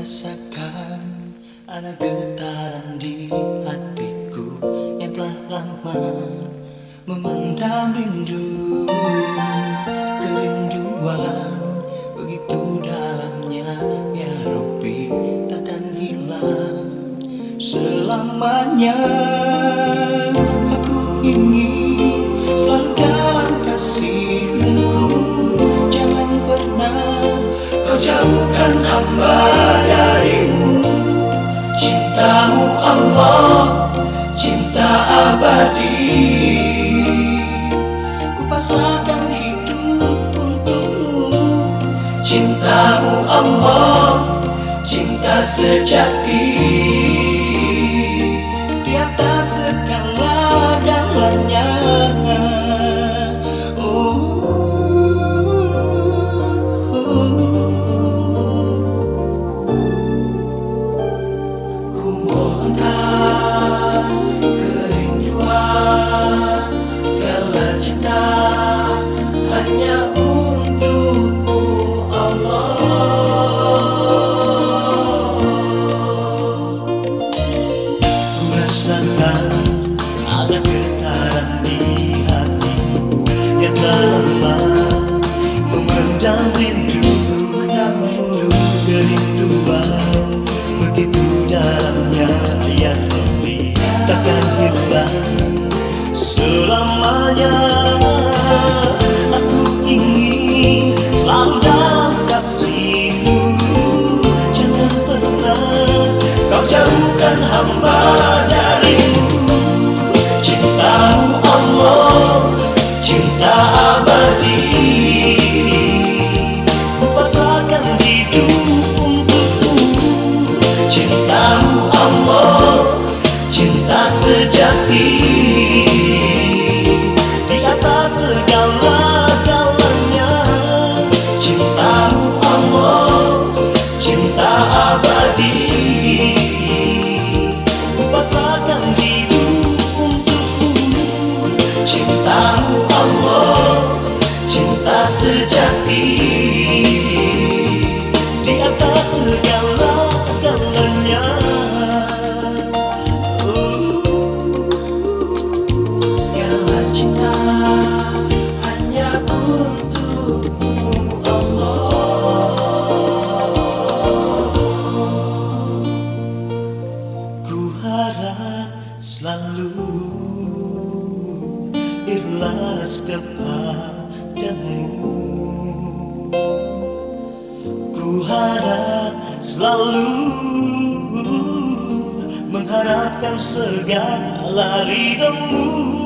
rasakan ada getaran di hatiku yang telah lama memendam rindu. Kerinduan begitu dalamnya, ya Rabbi, takkan hilang selamanya. Aku ingin selalu dalam kasih-Mu, jangan pernah Kau jauhkan hamba dari-Mu. Cinta-Mu Allah, cinta abadi. Ku pasrahkan hidup untuk-Mu. Cinta-Mu Allah, cinta sejati. Di atas segala-galanya. Hanya untuk-Mu Allah. Ku rasakan ada getaran di hatiku yang lama memendam rindu. Kerinduan begitu dalamnya, ya Rabbi, takkan hilang selamanya. Aku ingin selalu dalam kasih-Mu, jangan pernah Kau jauhkan hamba dari-Mu. Cinta-Mu Allah, cinta abadi. Ku pasrahkan hidup untuk-Mu. Cinta-Mu Allah, cinta sejati. Di atas segala-galanya. Cinta-Mu Allah, cinta abadi. Ku pasrahkan hidup untuk-Mu. Cinta-Mu Allah, cinta sejati. Di atas segala-galanya. Segala cinta hanya untuk-Mu Allah. Ku harap selalu ikhlas kepada-Mu. Ku harap selalu mengharapkan segala ridha-Mu.